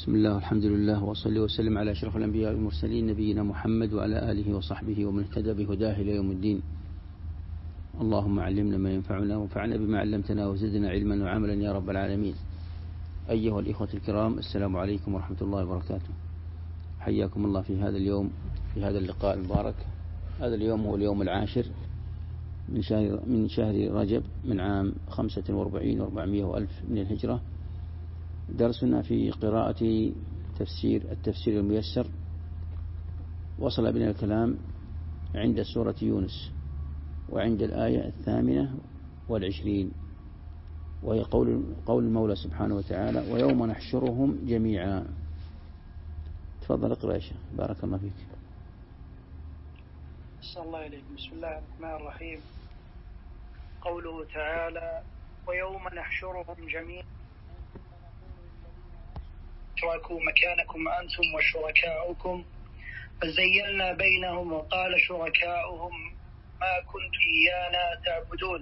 بسم الله والحمد لله وصلي وسلم على أشرف الأنبياء والمرسلين نبينا محمد وعلى آله وصحبه ومن اهتدى بهداه إلى يوم الدين. اللهم علمنا ما ينفعنا وانفعنا بما علمتنا وزدنا علما وعملا يا رب العالمين. أيها الإخوة الكرام، السلام عليكم ورحمة الله وبركاته. حياكم الله في هذا اليوم، في هذا اللقاء المبارك. هذا اليوم هو اليوم العاشر من شهر رجب من عام 45 و400 وألف من الهجرة. درسنا في قراءة التفسير الميسر. وصل بنا الكلام عند سورة يونس وعند الآية 28، وهي قول المولى سبحانه وتعالى: ويوم نحشرهم جميعا. تفضل اقرأ يا شيخ، بارك الله فيك. صلى الله عليه. بسم الله الرحمن الرحيم. قوله تعالى: ويوم نحشرهم جميعا اشركوا مكانكم أنتم وشركاؤكم فزيلنا بينهم وقال شركاؤهم ما كنتم إيانا تعبدون.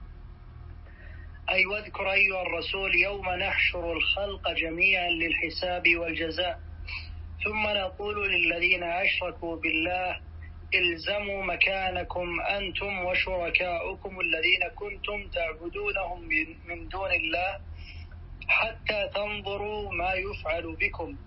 أي واذكر أيها الرسول يوم نحشر الخلق جميعا للحساب والجزاء ثم نقول للذين أشركوا بالله الزموا مكانكم أنتم وشركاؤكم الذين كنتم تعبدونهم من دون الله حتى تنظروا ما يفعل بكم.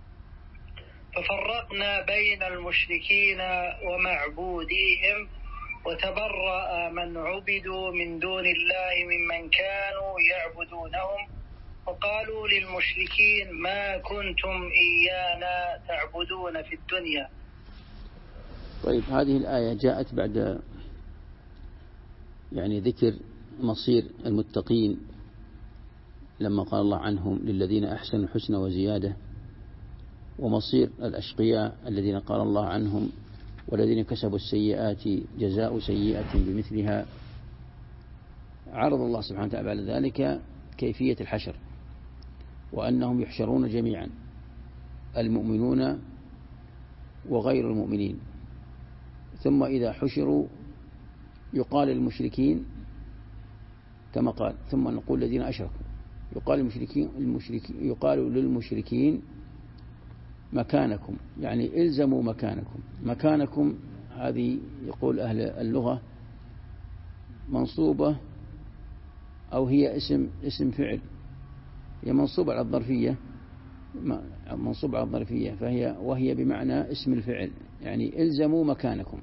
ففرقنا بين المشركين ومعبوديهم وتبرأ من عبدوا من دون الله ممن كانوا يعبدونهم وقالوا للمشركين ما كنتم إيانا تعبدون في الدنيا. طيب، هذه الآية جاءت بعد ذكر مصير المتقين لما قال الله عنهم للذين أحسنوا الحسنى وزيادة، ومصير الأشقياء الذين قال الله عنهم والذين كسبوا السيئات جزاء سيئة بمثلها. عرض الله سبحانه وتعالى على ذلك كيفية الحشر، وأنهم يحشرون جميعا، المؤمنون وغير المؤمنين. ثم إذا حشروا يقال للمشركين كما قال: ثم نقول الذين أشركوا، يقال للمشركين مكانكم، يعني إلزموا مكانكم. مكانكم هذه يقول أهل اللغة منصوبة، أو هي اسم فعل، هي منصوبة على الظرفية، وهي بمعنى اسم الفعل، يعني إلزموا مكانكم،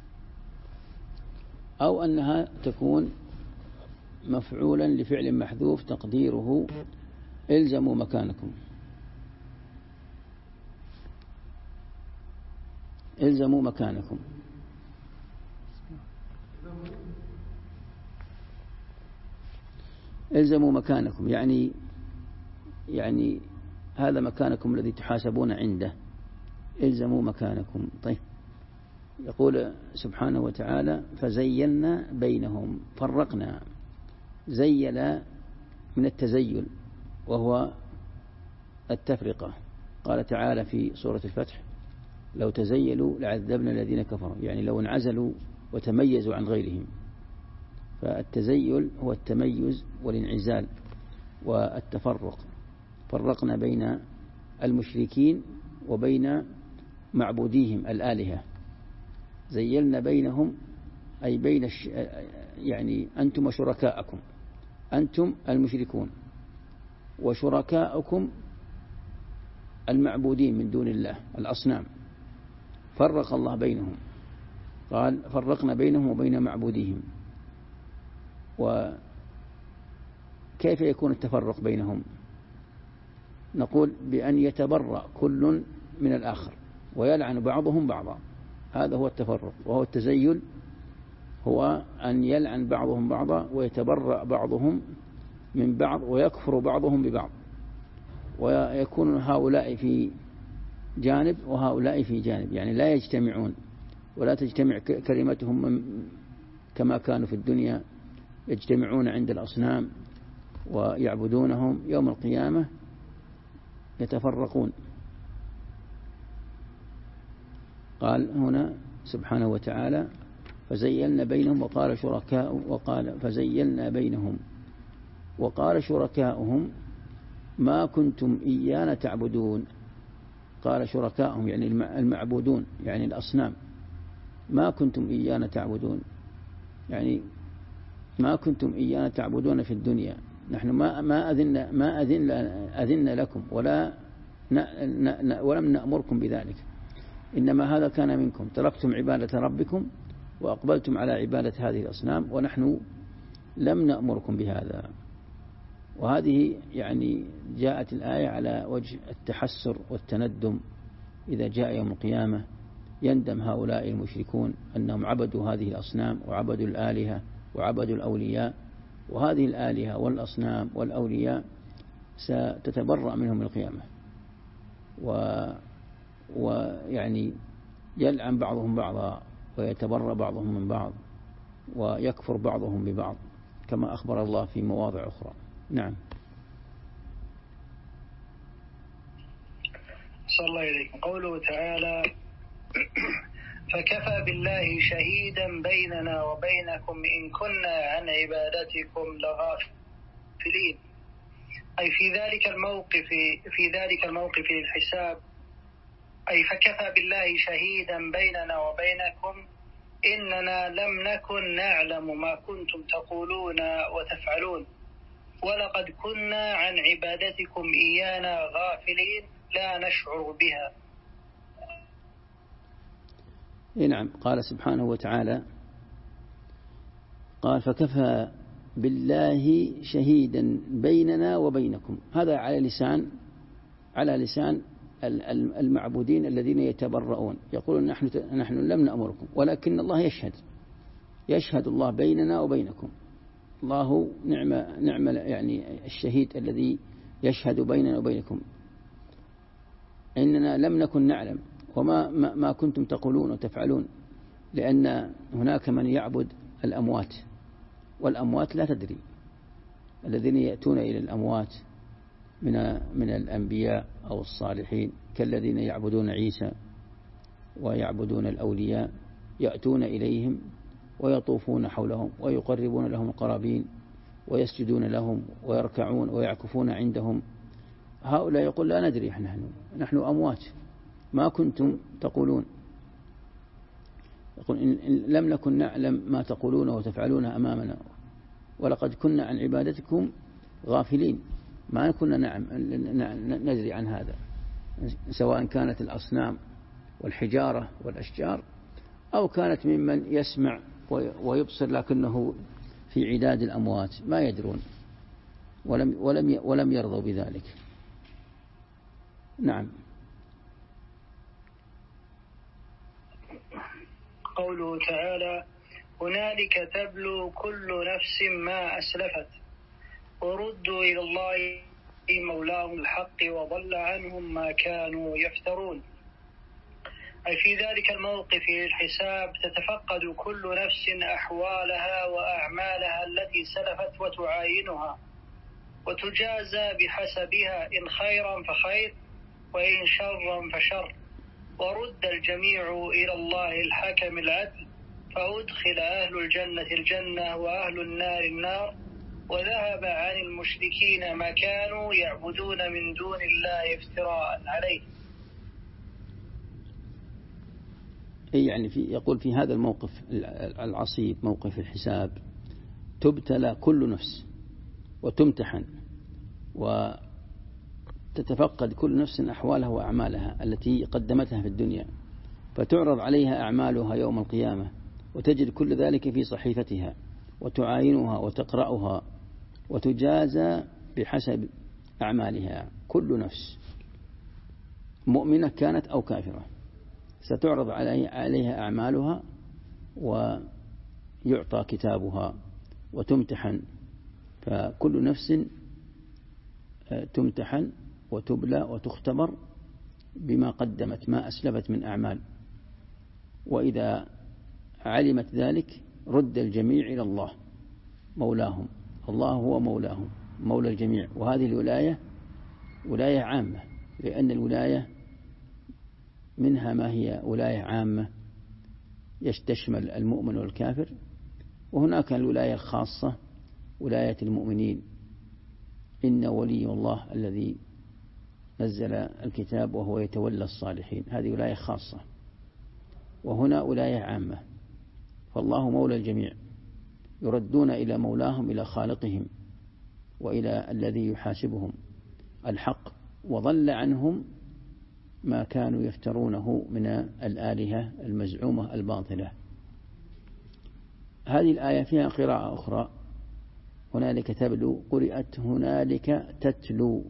أو أنها تكون مفعولا لفعل محذوف تقديره إلزموا مكانكم. إلزموا مكانكم. إلزموا مكانكم يعني هذا مكانكم الذي تحاسبون عنده، إلزموا مكانكم. طيب، يقول سبحانه وتعالى: فزيلنا بينهم. فرقنا، زيل من التزيل وهو التفرقة. قال تعالى في سورة الفتح: لو تزيلوا لعذبنا الذين كفروا، يعني لو انعزلوا وتميزوا عن غيرهم. فالتزيل هو التميز والانعزال والتفرق. فرقنا بين المشركين وبين معبوديهم الآلهة. زيلنا بينهم أي بين يعني أنتم وشركاءكم، أنتم المشركون وشركاءكم المعبودين من دون الله الأصنام. فرق الله بينهم، قال: فرقنا بينهم وبين معبوديهم. وكيف يكون التفرق بينهم؟ نقول بأن يتبرأ كل من الآخر ويلعن بعضهم بعضا. هذا هو التفرق. وهو التزيل هو أن يلعن بعضهم بعضا ويتبرأ بعضهم من بعض ويكفر بعضهم ببعض، ويكون هؤلاء في جانب وهؤلاء في جانب، يعني لا يجتمعون ولا تجتمع كلمتهم كما كانوا في الدنيا يجتمعون عند الأصنام ويعبدونهم. يوم القيامة يتفرقون. قال هنا سبحانه وتعالى: فزيلنا بينهم فزيلنا بينهم وقال شركاؤهم ما كنتم إيانا تعبدون. قال شركائهم يعني المعبودون يعني الأصنام. ما كنتم إيانا تعبدون يعني ما كنتم إيانا تعبدون في الدنيا. نحن ما أذن لكم ولم نأمركم بذلك، إنما هذا كان منكم، تركتم عبادة ربكم وأقبلتم على عبادة هذه الأصنام ونحن لم نأمركم بهذا. وهذه يعني جاءت الآية على وجه التحسر والتندم. إذا جاء يوم القيامة يندم هؤلاء المشركون أنهم عبدوا هذه الأصنام وعبدوا الآلهة وعبدوا الأولياء، وهذه الآلهة والأصنام والأولياء ستتبرأ منهم القيامة، ويعني يلعن بعضهم بعضا ويتبرأ بعضهم من بعض ويكفر بعضهم ببعض كما أخبر الله في مواضع أخرى. نعم. صلى الله عليه. قوله تعالى: فكفى بالله شهيدا بيننا وبينكم إن كنا عن عبادتكم لغافلين. أي في ذلك الموقف الحساب، أي فكفى بالله شهيدا بيننا وبينكم إننا لم نكن نعلم ما كنتم تقولون وتفعلون، ولقد كنا عن عبادتكم إيانا غافلين لا نشعر بها. نعم. قال سبحانه وتعالى قال فكفى بالله شهيدا بيننا وبينكم. هذا على لسان المعبودين الذين يتبرؤون، يقولون نحن لم نأمركم، ولكن الله يشهد الله بيننا وبينكم. الله نعم يعني الشهيد الذي يشهد بيننا وبينكم إننا لم نكن نعلم وما كنتم تقولون وتفعلون، لأن هناك من يعبد الأموات والأموات لا تدري. الذين يأتون إلى الأموات من الأنبياء أو الصالحين كالذين يعبدون عيسى ويعبدون الأولياء، يأتون إليهم ويطوفون حولهم ويقربون لهم القرابين ويسجدون لهم ويركعون ويعكفون عندهم. هؤلاء يقول لا ندري، نحن أموات، ما كنتم تقولون. يقول إن لم نكن نعلم ما تقولون وتفعلون أمامنا، ولقد كنا عن عبادتكم غافلين، ما كنا ندري عن هذا، سواء كانت الأصنام والحجارة والأشجار أو كانت ممن يسمع ويبصر لكنه في عداد الأموات، ما يدرون ولم يرضوا بذلك. نعم. قوله تعالى: هنالك تبلو كل نفس ما أسلفت وردوا إلى الله مولاهم الحق وضل عنهم ما كانوا يفترون. أي في ذلك الموقف الحساب تتفقد كل نفس أحوالها وأعمالها التي سلفت وتعاينها وتجازى بحسبها، إن خيرا فخير وإن شرا فشر، ورد الجميع إلى الله الحكم العدل، فأدخل أهل الجنة الجنة وأهل النار النار، وذهب عن المشركين ما كانوا يعبدون من دون الله افتراء عليه. يعني يقول في هذا الموقف العصيب موقف الحساب تبتلى كل نفس وتمتحن وتتفقد كل نفس أحوالها وأعمالها التي قدمتها في الدنيا، فتعرض عليها أعمالها يوم القيامة وتجد كل ذلك في صحيفتها وتعاينها وتقرأها وتجازى بحسب أعمالها. كل نفس مؤمنة كانت أو كافرة ستعرض عليها أعمالها ويعطى كتابها وتمتحن، فكل نفس تمتحن وتبلى وتختبر بما قدمت، ما أسلفت من أعمال. وإذا علمت ذلك رد الجميع إلى الله مولاهم. الله هو مولاهم، مولى الجميع. وهذه الولاية ولاية عامة، لأن الولاية منها ما هي ولاية عامة تشمل المؤمن والكافر، وهناك الولاية الخاصة ولاية المؤمنين إن ولي الله الذي نزل الكتاب وهو يتولى الصالحين. هذه ولاية خاصة، وهنا ولاية عامة. فالله مولى الجميع، يردون إلى مولاهم، إلى خالقهم وإلى الذي يحاسبهم الحق، وضل عنهم ما كانوا يفترونه من الآلهة المزعومة الباطلة. هذه الآية فيها قراءة أخرى، هنالك تبلو، قرأت هنالك تتلو.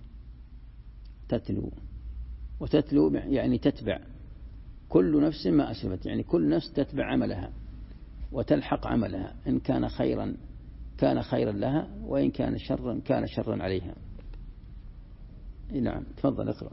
وتتلو يعني تتبع، كل نفس ما أسلفت، يعني كل نفس تتبع عملها وتلحق عملها، إن كان خيرا كان خيرا لها، وإن كان شرا كان شرا عليها. نعم، تفضل اقرأ.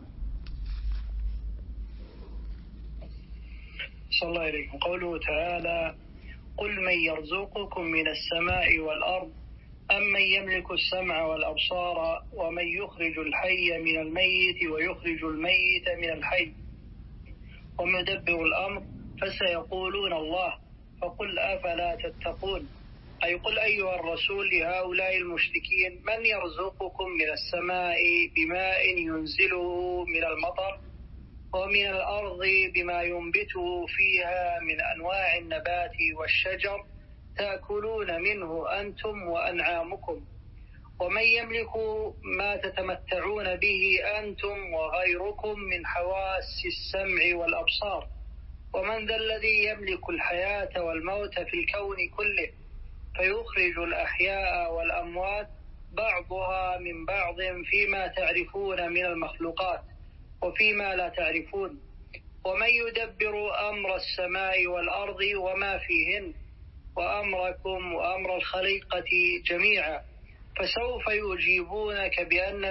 صلى الله عليه. قوله تعالى: قل من يرزقكم من السماء والأرض أم من يملك السمع والأبصار ومن يخرج الحي من الميت ويخرج الميت من الحي ومن يدبر الأمر فسيقولون الله فقل أفلا تتقون. أي قل أيها الرسول لهؤلاء المشركين: من يرزقكم من السماء بماء ينزله من المطر ومن الأرض بما ينبته فيها من أنواع النبات والشجر تأكلون منه أنتم وأنعامكم، ومن يملك ما تتمتعون به أنتم وغيركم من حواس السمع والأبصار، ومن ذا الذي يملك الحياة والموت في الكون كله فيخرج الأحياء والأموات بعضها من بعض فيما تعرفون من المخلوقات وفيما لا تعرفون، ومن يدبر أمر السماء والأرض وما فيهن وأمركم وأمر الخليقة جميعا، فسوف يجيبونك بأن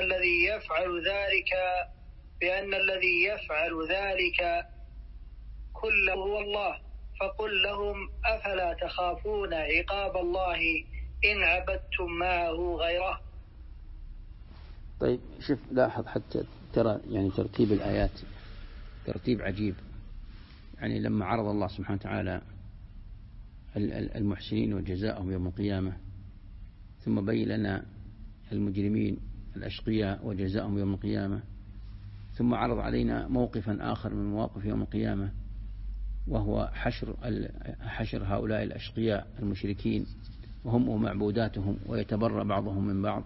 الذي يفعل ذلك كله هو الله، فقل لهم أفلا تخافون عقاب الله إن عبدتم معه غيره. طيب شوف، لاحظ حتى ترى يعني ترتيب الآيات ترتيب عجيب. يعني لما عرض الله سبحانه وتعالى المحسنين وجزاءهم يوم القيامة، ثم بين لنا المجرمين الأشقياء وجزاءهم يوم القيامة، ثم عرض علينا موقفا آخر من مواقف يوم القيامة، وهو حشر هؤلاء الأشقياء المشركين وهم ومعبوداتهم، ويتبرأ بعضهم من بعض.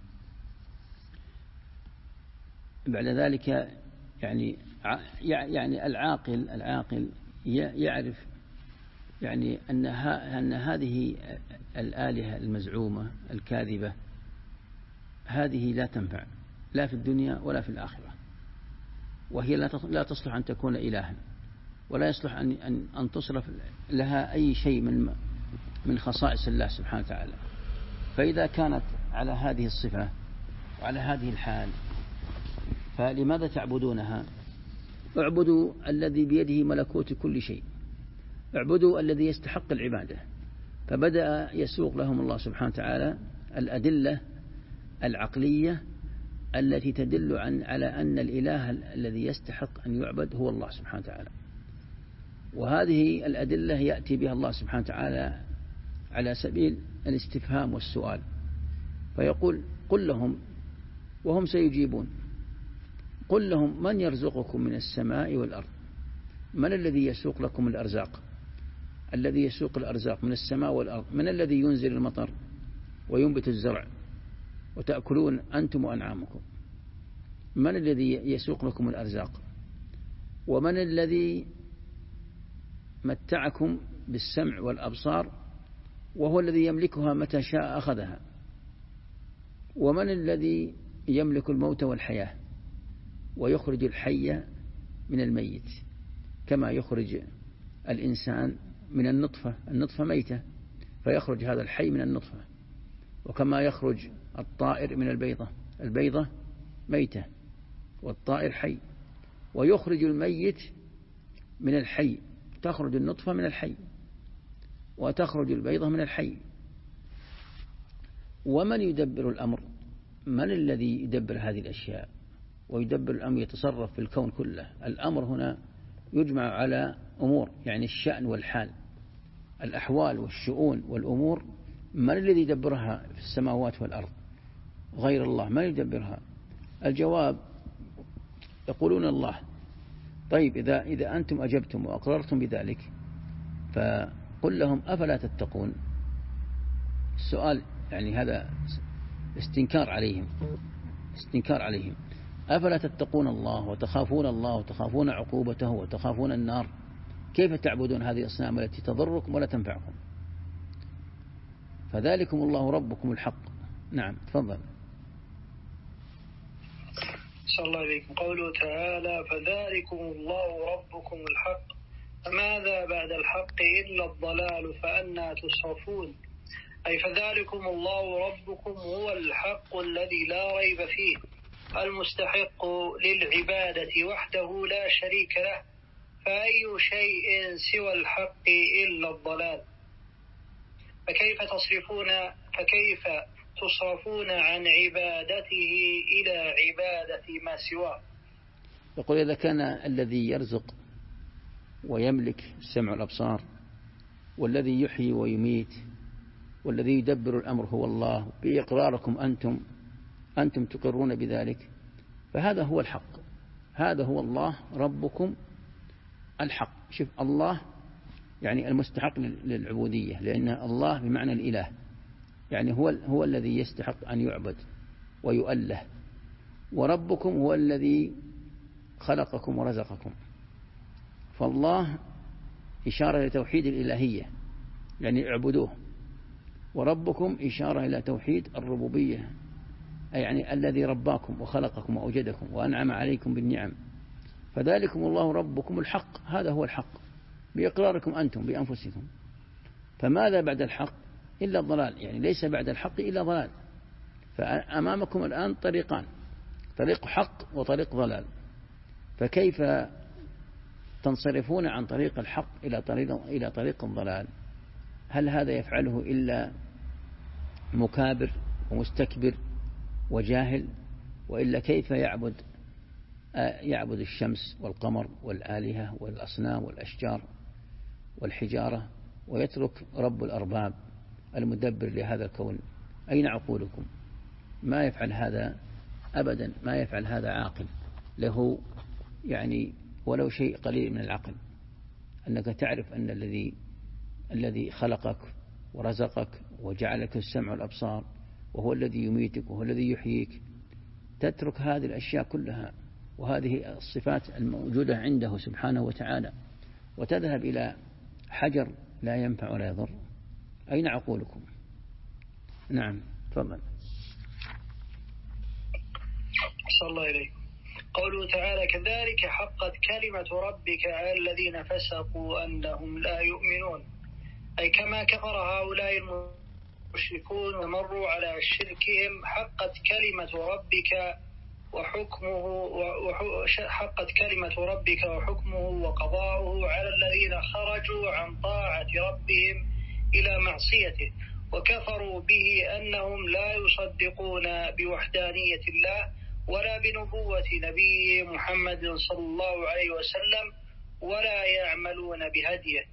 بعد ذلك يعني العاقل يعرف يعني أن هذه الآلهة المزعومة الكاذبة هذه لا تنفع لا في الدنيا ولا في الآخرة، وهي لا تصلح أن تكون إلها، ولا يصلح أن تصرف لها أي شيء من خصائص الله سبحانه وتعالى. فإذا كانت على هذه الصفة وعلى هذه الحال فلماذا تعبدونها؟ اعبدوا الذي بيده ملكوت كل شيء، اعبدوا الذي يستحق العبادة. فبدأ يسوق لهم الله سبحانه وتعالى الأدلة العقلية التي تدل على أن الإله الذي يستحق أن يعبد هو الله سبحانه وتعالى. وهذه الأدلة يأتي بها الله سبحانه وتعالى على سبيل الاستفهام والسؤال، فيقول: قل لهم، وهم سيجيبون، قل لهم: من يرزقكم من السماء والأرض؟ من الذي يسوق لكم الأرزاق؟ الذي يسوق الأرزاق من السماء والأرض، من الذي ينزل المطر وينبت الزرع وتأكلون أنتم وأنعامكم؟ من الذي يسوق لكم الأرزاق؟ ومن الذي متعكم بالسمع والأبصار وهو الذي يملكها متى شاء أخذها؟ ومن الذي يملك الموت والحياة ويخرج الحي من الميت، كما يخرج الإنسان من النطفة ميتة فيخرج هذا الحي من النطفة، وكما يخرج الطائر من البيضة ميتة والطائر حي، ويخرج الميت من الحي، تخرج النطفة من الحي وتخرج البيضة من الحي. ومن يدبر الأمر؟ من الذي يدبر هذه الأشياء ويدبر الأمر، يتصرف في الكون كله؟ الأمر هنا يجمع على أمور، يعني الشأن والحال، الأحوال والشؤون والأمور. من الذي يدبرها في السماوات والأرض؟ غير الله ما يدبرها. الجواب يقولون الله. طيب إذا أنتم أجبتم وأقررتم بذلك فقل لهم أفلا تتقون. السؤال يعني هذا استنكار عليهم. أفلا تتقون الله وتخافون الله وتخافون عقوبته وتخافون النار؟ كيف تعبدون هذه الأصنام التي تضركم ولا تنفعكم؟ فذلكم الله ربكم الحق. نعم تفضل. صلى الله عليكم. قوله تعالى فذلكم الله ربكم الحق فماذا بعد الحق إلا الضلال فأنى تصرفون. أي فذلكم الله ربكم هو الحق الذي لا ريب فيه المستحق للعبادة وحده لا شريك له، فأي شيء سوى الحق إلا الضلال. فكيف تصرفون عن عبادته إلى عبادة ما سواه؟ يقول إذا كان الذي يرزق ويملك السمع والأبصار والذي يحيي ويميت والذي يدبر الأمر هو الله، بإقراركم أنتم تقرون بذلك، فهذا هو الحق، هذا هو الله ربكم الحق. شوف الله يعني المستحق للعبودية، لأن الله بمعنى الإله، يعني هو الذي يستحق أن يعبد ويؤله، وربكم هو الذي خلقكم ورزقكم. فالله إشارة لتوحيد الإلهية يعني اعبدوه، وربكم إشارة إلى توحيد الربوبية يعني الذي رباكم وخلقكم وأوجدكم وأنعم عليكم بالنعم. فذلكم الله ربكم الحق، هذا هو الحق بإقراركم أنتم بأنفسكم. فماذا بعد الحق إلا الضلال، يعني ليس بعد الحق إلا ضلال. فأمامكم الآن طريقان، طريق حق وطريق ضلال، فكيف تنصرفون عن طريق الحق إلى طريق الضلال؟ هل هذا يفعله إلا مكابر ومستكبر وجاهل؟ وإلا كيف يعبد الشمس والقمر والآلهة والأصنام والأشجار والحجارة ويترك رب الأرباب المدبر لهذا الكون؟ أين عقولكم؟ ما يفعل هذا أبدا، ما يفعل هذا عاقل له يعني ولو شيء قليل من العقل، أنك تعرف أن الذي خلقك ورزقك وجعلك السمع والأبصار وهو الذي يميتك وهو الذي يحييك، تترك هذه الأشياء كلها وهذه الصفات الموجودة عنده سبحانه وتعالى وتذهب إلى حجر لا ينفع ولا يضر؟ أين عقولكم؟ نعم تفضل. صلى الله عليه. قوله تعالى كذلك حقت كلمة ربك على الذين فسقوا أنهم لا يؤمنون. أي كما كفر هؤلاء المشركون ومروا على شركهم حقت كلمة ربك وحكمه وقضاؤه على الذين خرجوا عن طاعة ربهم إلى معصيته وكفروا به أنهم لا يصدقون بوحدانية الله ولا بنبوة نبي محمد صلى الله عليه وسلم ولا يعملون بهديه.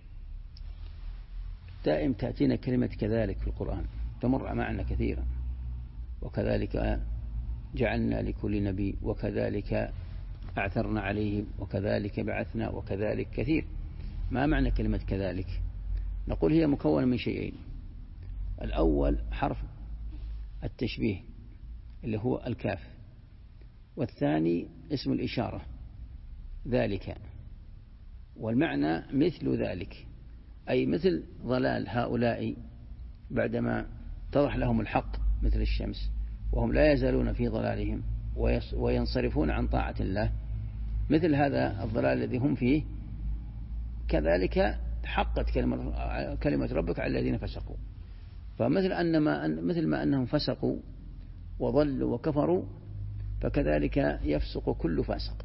دائم تأتينا كلمة كذلك في القرآن، تمر معنا كثيرا. وكذلك جعلنا لكل نبي وكذلك أعثرنا عليهم وكذلك بعثنا وكذلك كثير. ما معنى كلمة كذلك؟ نقول هي مكونة من شيئين. الأول حرف التشبيه اللي هو الكاف، والثاني اسم الإشارة ذلك، والمعنى مثل ذلك، أي مثل ضلال هؤلاء بعدما اتضح لهم الحق مثل الشمس وهم لا يزالون في ضلالهم وينصرفون عن طاعة الله، مثل هذا الضلال الذي هم فيه كذلك حقت كلمة ربك على الذين فسقوا. مثل ما أنهم فسقوا وضلوا وكفروا، فكذلك يفسق كل فاسق،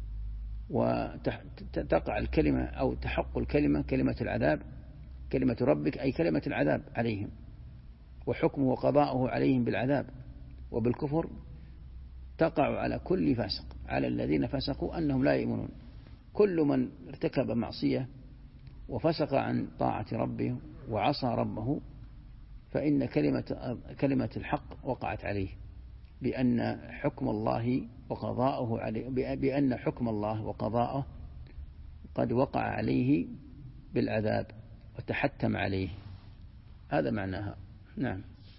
وتقع الكلمة أو تحق الكلمة كلمة العذاب، كلمة ربك أي كلمة العذاب عليهم، وحكمه وقضاؤه عليهم بالعذاب وبالكفر تقع على كل فاسق، على الذين فسقوا أنهم لا يؤمنون. كل من ارتكب معصية وفسق عن طاعة ربه وعصى ربه فإن كلمة الحق وقعت عليه، بأن حكم الله وقضاءه عليه، بأن حكم الله وقضاءه قد وقع عليه بالعذاب وتحتم عليه، هذا معناها. نعم.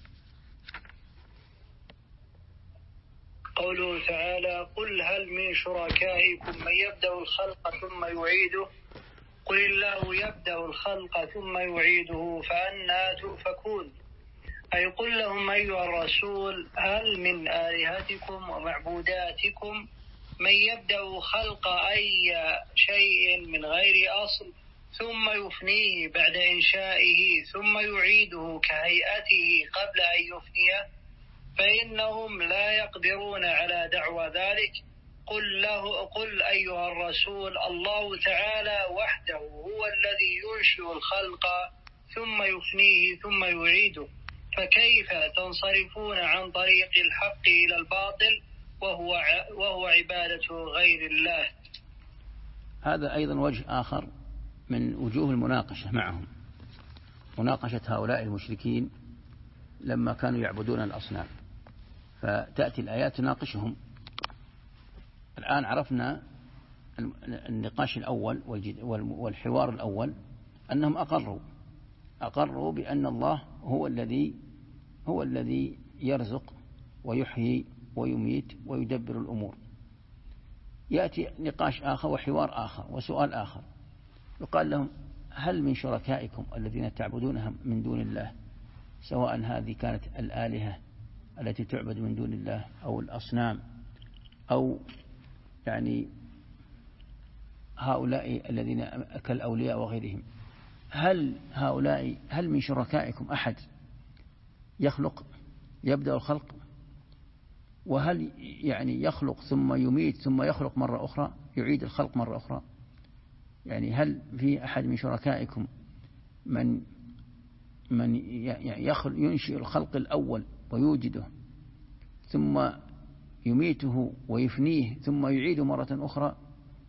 قوله تعالى: قل هل من شركائكم من يبدأ الخلق ثم يعيده قل الله يبدأ الخلق ثم يعيده فأنى تؤفكون. أي قل لهم أيها الرسول: هل من آلهتكم ومعبوداتكم من يبدأ خلق أي شيء من غير أصل ثم يفنيه بعد إنشائه ثم يعيده كهيئته قبل أن يفنيه؟ فإنهم لا يقدرون على دعوى ذلك. قل أيها الرسول: الله تعالى وحده هو الذي ينشئ الخلق ثم يفنيه ثم يعيده، فكيف تنصرفون عن طريق الحق إلى الباطل وهو عبادة غير الله؟ هذا أيضا وجه آخر من وجوه المناقشة معهم، مناقشة هؤلاء المشركين لما كانوا يعبدون الأصنام، فتأتي الآيات تناقشهم. الآن عرفنا النقاش الأول والحوار الأول أنهم أقروا بأن الله هو الذي يرزق ويحيي ويميت ويدبر الأمور. يأتي نقاش آخر وحوار آخر وسؤال آخر، يقال لهم: هل من شركائكم الذين تعبدونهم من دون الله، سواء هذه كانت الآلهة التي تعبد من دون الله أو الأصنام أو يعني هؤلاء الذين كالأولياء وغيرهم، هل من شركائكم أحد يبدأ الخلق؟ وهل يعني يخلق ثم يميت ثم يخلق مرة أخرى، يعيد الخلق مرة أخرى؟ يعني هل في أحد من شركائكم من ينشئ الخلق الأول ويوجده ثم يميته ويفنيه ثم يعيده مرة أخرى؟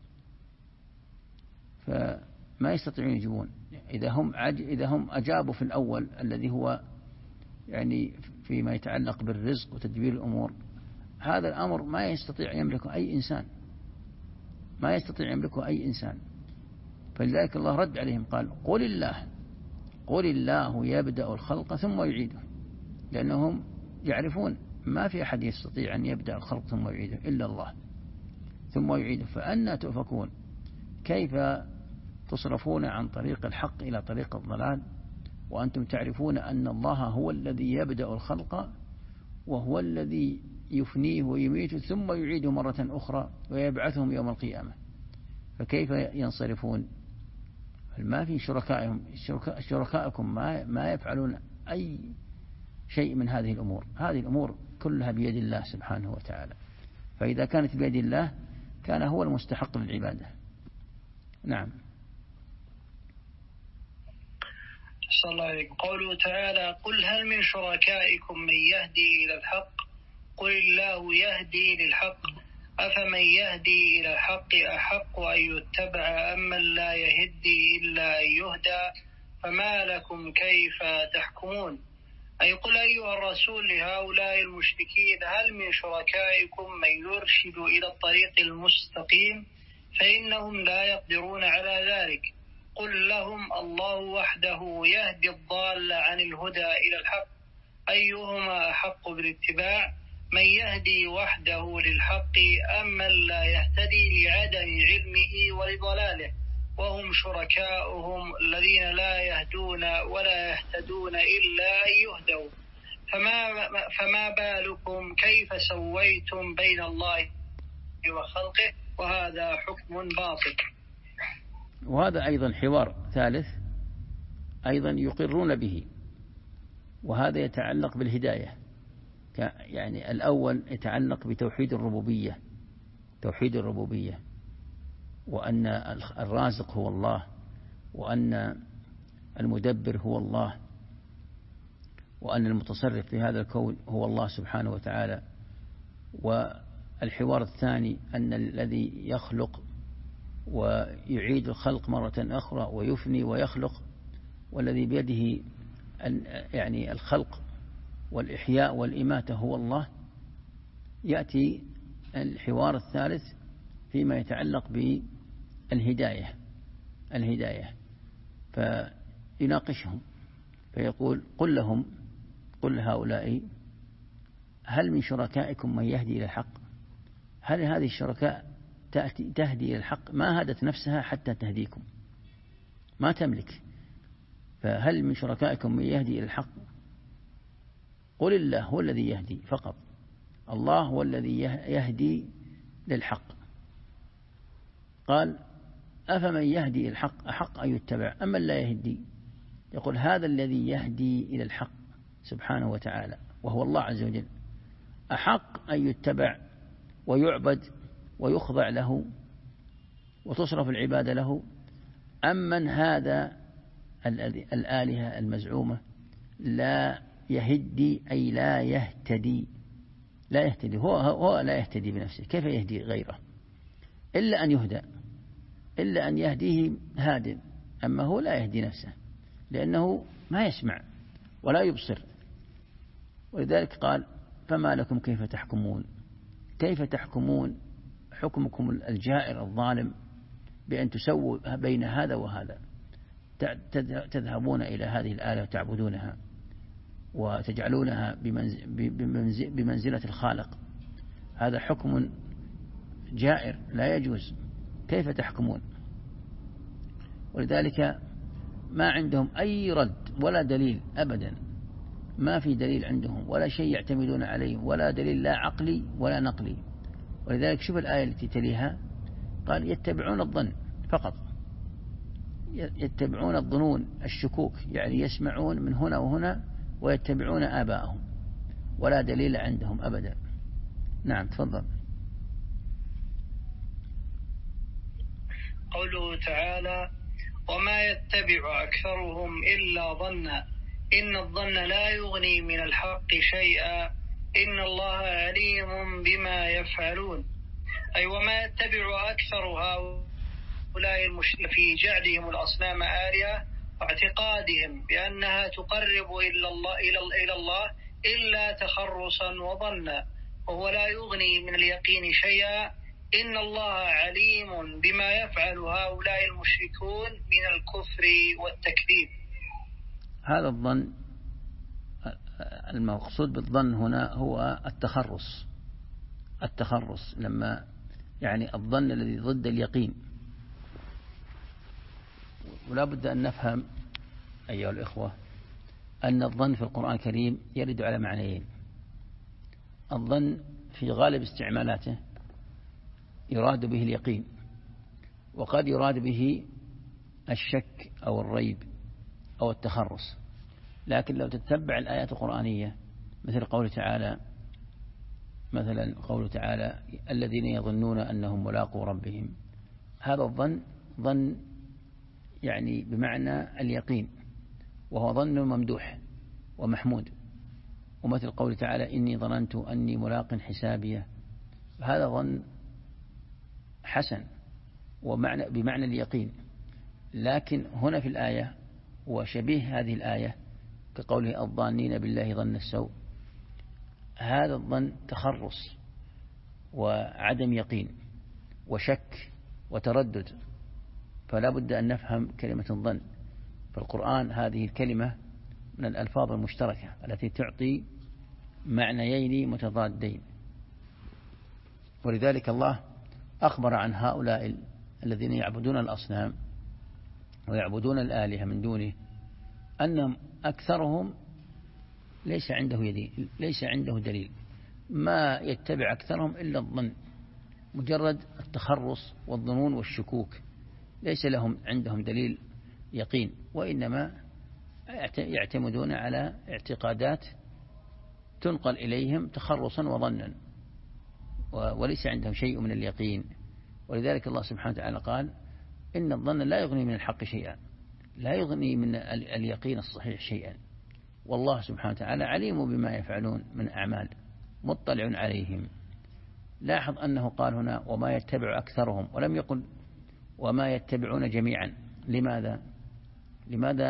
فما يستطيعون يجيبون. إذا هم أجابوا في الأول الذي هو يعني فيما يتعلق بالرزق وتدبير الأمور، هذا الأمر ما يستطيع يملكه أي إنسان، فلذلك الله رد عليهم قال: قل الله يبدأ الخلق ثم يعيده، لأنهم يعرفون ما في أحد يستطيع أن يبدأ الخلق ثم يعيده إلا الله ثم يعيده، فأنى تؤفكون؟ كيف تصرفون عن طريق الحق إلى طريق الضلال وأنتم تعرفون أن الله هو الذي يبدأ الخلق وهو الذي يفنيه ويميته ثم يعيده مرة أخرى ويبعثهم يوم القيامة؟ فكيف ينصرفون؟ ما في شركائكم ما يفعلون أي شيء من هذه الأمور. هذه الأمور كلها بيد الله سبحانه وتعالى، فإذا كانت بيد الله كان هو المستحق للعبادة. نعم. صلى الله عليه. قوله تعالى: قل هل من شركائكم من يهدي إلى الحق قل الله يهدي للحق أفمن يهدي إلى الحق أحق أن يتبع أمن لا يهدي إلا أن يهدى فما لكم كيف تحكمون؟ أي قل أيها الرسول لهؤلاء المشركين: هل من شركائكم من يرشد إلى الطريق المستقيم؟ فإنهم لا يقدرون على ذلك. قل لهم: الله وحده يهدي الضال عن الهدى إلى الحق، أيهما أحق بالاتباع؟ من يهدي وحده للحق أم من لا يهتدي لعدم علمه ولضلاله، وهم شركاؤهم الذين لا يهدون ولا يهتدون إلا أن يهدوا. فما بالكم كيف سويتم بين الله وخلقه وهذا حكم باطل. وهذا أيضا حوار ثالث أيضا يقرون به، وهذا يتعلق بالهداية. يعني الأول يتعلق بتوحيد الربوبية، وأن الرازق هو الله، وأن المدبر هو الله، وأن المتصرف في هذا الكون هو الله سبحانه وتعالى. والحوار الثاني أن الذي يخلق ويعيد الخلق مرة أخرى ويفني ويخلق، والذي بيده يعني الخلق والإحياء والإماتة هو الله. يأتي الحوار الثالث فيما يتعلق بالهداية، فيناقشهم فيقول قل هؤلاء هل من شركائكم من يهدي إلى الحق؟ هل هذه الشركاء تهدي إلى الحق؟ ما هدت نفسها حتى تهديكم، ما تملك. فهل من شركائكم من يهدي إلى الحق؟ قل الله هو الذي يهدي فقط، الله هو الذي يهدي للحق. قال أفمن يهدي إلى الحق أحق أن يتبع أما لا يهدي؟ يقول هذا الذي يهدي إلى الحق سبحانه وتعالى وهو الله عز وجل أحق أن يتبع ويعبد ويخضع له وتصرف العبادة له، أمن هذا الآلهة المزعومة لا يهدي أي لا يهتدي، هو لا يهتدي بنفسه، كيف يهدي غيره؟ إلا أن يهدى، إلا أن يهديه هاد، أما هو لا يهدي نفسه لأنه ما يسمع ولا يبصر. ولذلك قال فما لكم كيف تحكمون حكمكم الجائر الظالم بأن تسووا بين هذا وهذا، تذهبون إلى هذه الآلة وتعبدونها وتجعلونها بمنزلة الخالق، هذا حكم جائر لا يجوز، كيف تحكمون؟ ولذلك ما عندهم أي رد ولا دليل أبدا، ما في دليل عندهم ولا شيء يعتمدون عليه ولا دليل لا عقلي ولا نقلي. ولذلك شوف الآية التي تليها قال يتبعون الظن فقط، يتبعون الظنون الشكوك، يعني يسمعون من هنا وهنا ويتبعون آباءهم ولا دليل عندهم أبدا. نعم تفضل. قوله تعالى وما يتبع أكثرهم إلا ظنا إن الظن لا يغني من الحق شيئا إن الله عليم بما يفعلون، أي وما يتبع أكثر هؤلاء المشركين في جعلهم الأصنام آلهة واعتقادهم بأنها تقرب إلى الله إلا تخرصا وظنا، وهو لا يغني من اليقين شيئا إن الله عليم بما يفعل هؤلاء المشركون من الكفر والتكذيب. هذا الظن، المقصود بالظن هنا هو التخرص لما يعني الظن الذي ضد اليقين. ولا بد أن نفهم أيها الإخوة أن الظن في القرآن الكريم يرد على معنيين. الظن في غالب استعمالاته يراد به اليقين، وقد يراد به الشك أو الريب أو التخرص. لكن لو تتبع الآيات القرآنية مثل قوله تعالى الذين يظنون أنهم ملاقو ربهم، هذا الظن ظن يعني بمعنى اليقين، وهو ظن ممدوح ومحمود. ومثل قوله تعالى إني ظننت أني ملاق حسابيه، هذا ظن حسن بمعنى اليقين. لكن هنا في الآية وشبيه هذه الآية كقوله الظانين بالله ظن السوء، هذا الظن تخرص وعدم يقين وشك وتردد. فلا بد أن نفهم كلمة الظن في القرآن، هذه الكلمة من الألفاظ المشتركة التي تعطي معنيين متضادين. ولذلك الله أخبر عن هؤلاء الذين يعبدون الأصنام ويعبدون الآلهة من دونه أنهم أكثرهم ليس عنده دليل، ما يتبع أكثرهم إلا الظن، مجرد التخرص والظنون والشكوك، ليس لهم عندهم دليل يقين، وإنما يعتمدون على اعتقادات تنقل إليهم تخرصا وظنا، وليس عندهم شيء من اليقين. ولذلك الله سبحانه وتعالى قال إن الظن لا يغني من الحق شيئا، لا يغني من اليقين الصحيح شيئا، والله سبحانه وتعالى عليم بما يفعلون من أعمال مطلع عليهم. لاحظ أنه قال هنا وما يتبع أكثرهم، ولم يقل وما يتبعون جميعا. لماذا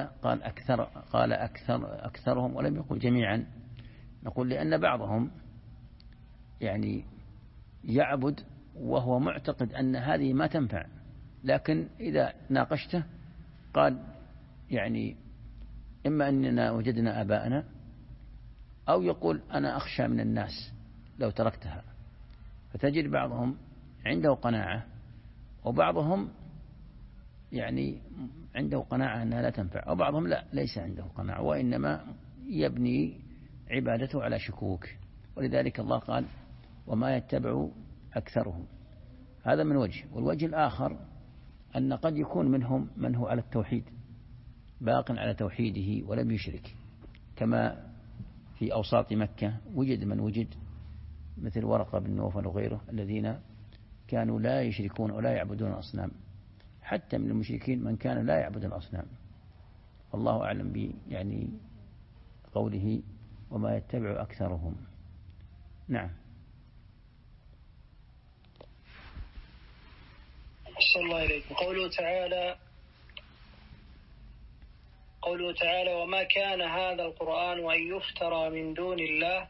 قال أكثرهم ولم يقل جميعا؟ نقول لأن بعضهم يعني يعبد وهو معتقد أن هذه ما تنفع، لكن إذا ناقشته قال يعني إما أننا وجدنا آباءنا، أو يقول أنا أخشى من الناس لو تركتها. فتجد بعضهم عنده قناعة، وبعضهم يعني عنده قناعة أنها لا تنفع، وبعضهم لا، ليس عنده قناعة وإنما يبني عبادته على شكوك. ولذلك الله قال وما يتبع أكثرهم. هذا من وجه. والوجه الآخر أن قد يكون منهم من هو على التوحيد، باق على توحيده ولم يشرك، كما في أوساط مكة وجد من وجد مثل ورقة بن نوفل وغيره الذين كانوا لا يشركون ولا يعبدون الأصنام. حتى من المشركين من كان لا يعبد الأصنام. الله أعلم يعني قوله وما يتبع أكثرهم. نعم. صلى الله عليكم. قوله تعالى وما كان هذا القرآن أن يفترى من دون الله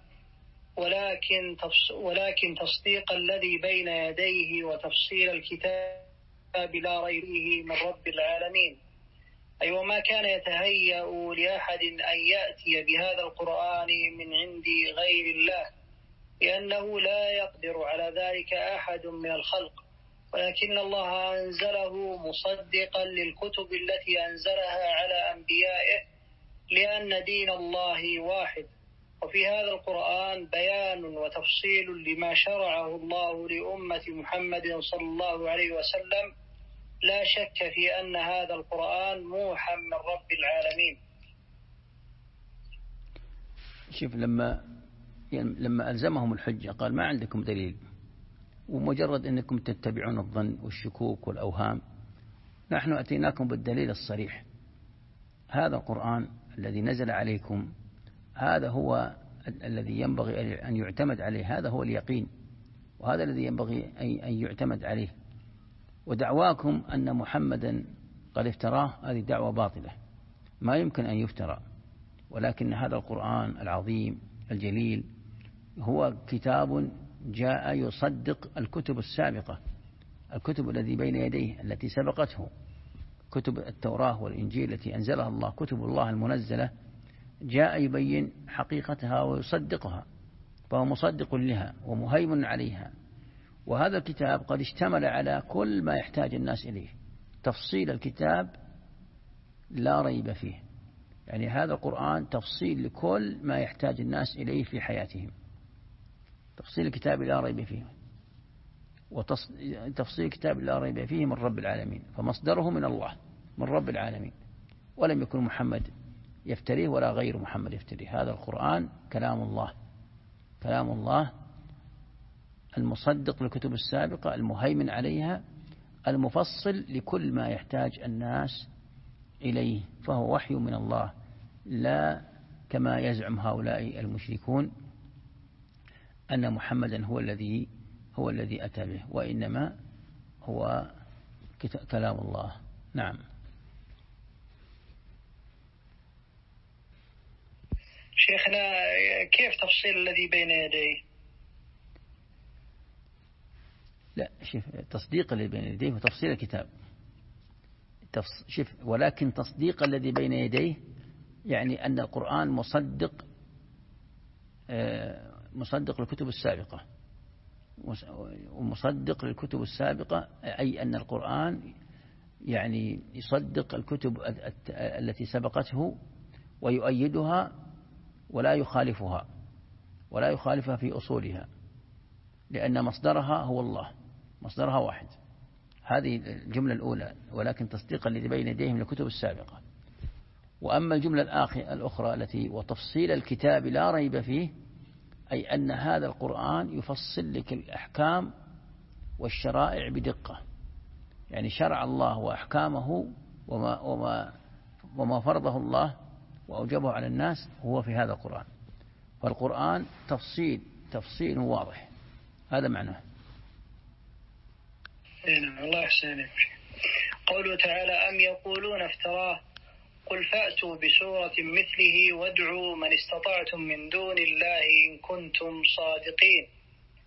ولكن تصديق الذي بين يديه وتفصيل الكتاب لا ريب فيه من رب العالمين. أي وما كان يتهيأ لأحد أن يأتي بهذا القرآن من عند غير الله، لأنه لا يقدر على ذلك أحد من الخلق، ولكن الله أنزله مصدقا للكتب التي أنزلها على أنبيائه، لأن دين الله واحد. وفي هذا القرآن بيان وتفصيل لما شرعه الله لأمة محمد صلى الله عليه وسلم، لا شك في أن هذا القرآن موحى من رب العالمين. شوف لما ألزمهم الحجة قال ما عندكم دليل، ومجرد أنكم تتبعون الظن والشكوك والأوهام، نحن أتيناكم بالدليل الصريح. هذا القرآن الذي نزل عليكم هذا هو الذي ينبغي أن يعتمد عليه، هذا هو اليقين، وهذا الذي ينبغي أن يعتمد عليه. ودعواكم أن محمدا قد افتراه هذه دعوة باطلة، ما يمكن أن يفترى. ولكن هذا القرآن العظيم الجليل هو كتاب جاء يصدق الكتب السابقة، الكتب التي بين يديه التي سبقته، كتب التوراة والإنجيل التي أنزلها الله، كتب الله المنزلة، جاء يبين حقيقتها ويصدقها، فهو مصدق لها ومهيمن عليها. وهذا الكتاب قد اشتمل على كل ما يحتاج الناس إليه، تفصيل الكتاب لا ريب فيه. يعني هذا القرآن تفصيل لكل ما يحتاج الناس إليه في حياتهم، تفصيل الكتاب لا ريب فيه، وتفصيل الكتاب لا ريب فيه من رب العالمين، فمصدره من الله من رب العالمين، ولم يكن محمد يفتريه ولا غير محمد يفتريه. هذا القرآن كلام الله، كلام الله المصدق للكتب السابقة، المهيمن عليها، المفصل لكل ما يحتاج الناس إليه، فهو وحي من الله، لا كما يزعم هؤلاء المشركون أن محمدا هو الذي أتى به، وإنما هو كلام الله. نعم. شيخنا كيف تفصيل الذي بين يديه؟ لا، شوف، تصديق الذي بين يديه وتفصيل الكتاب. شوف، ولكن تصديق الذي بين يديه يعني أن القرآن مصدق للكتب السابقة، ومصدق للكتب السابقة أي أن القرآن يعني يصدق الكتب التي سبقته ويؤيدها ولا يخالفها في أصولها، لأن مصدرها هو الله، مصدرها واحد. هذه الجملة الأولى، ولكن تصديق الذي بين يديه من الكتب السابقة. وأما الجملة الأخرى التي وتفصيل الكتاب لا ريب فيه، أي أن هذا القرآن يفصل لك الأحكام والشرائع بدقة، يعني شرع الله وأحكامه وما فرضه الله وأوجبه على الناس هو في هذا القرآن. فالقرآن تفصيل واضح، هذا معناه. الله يحسن. قوله تعالى أم يقولون افتراه قل فأتوا بسورة مثله وادعوا من استطعتم من دون الله إن كنتم صادقين.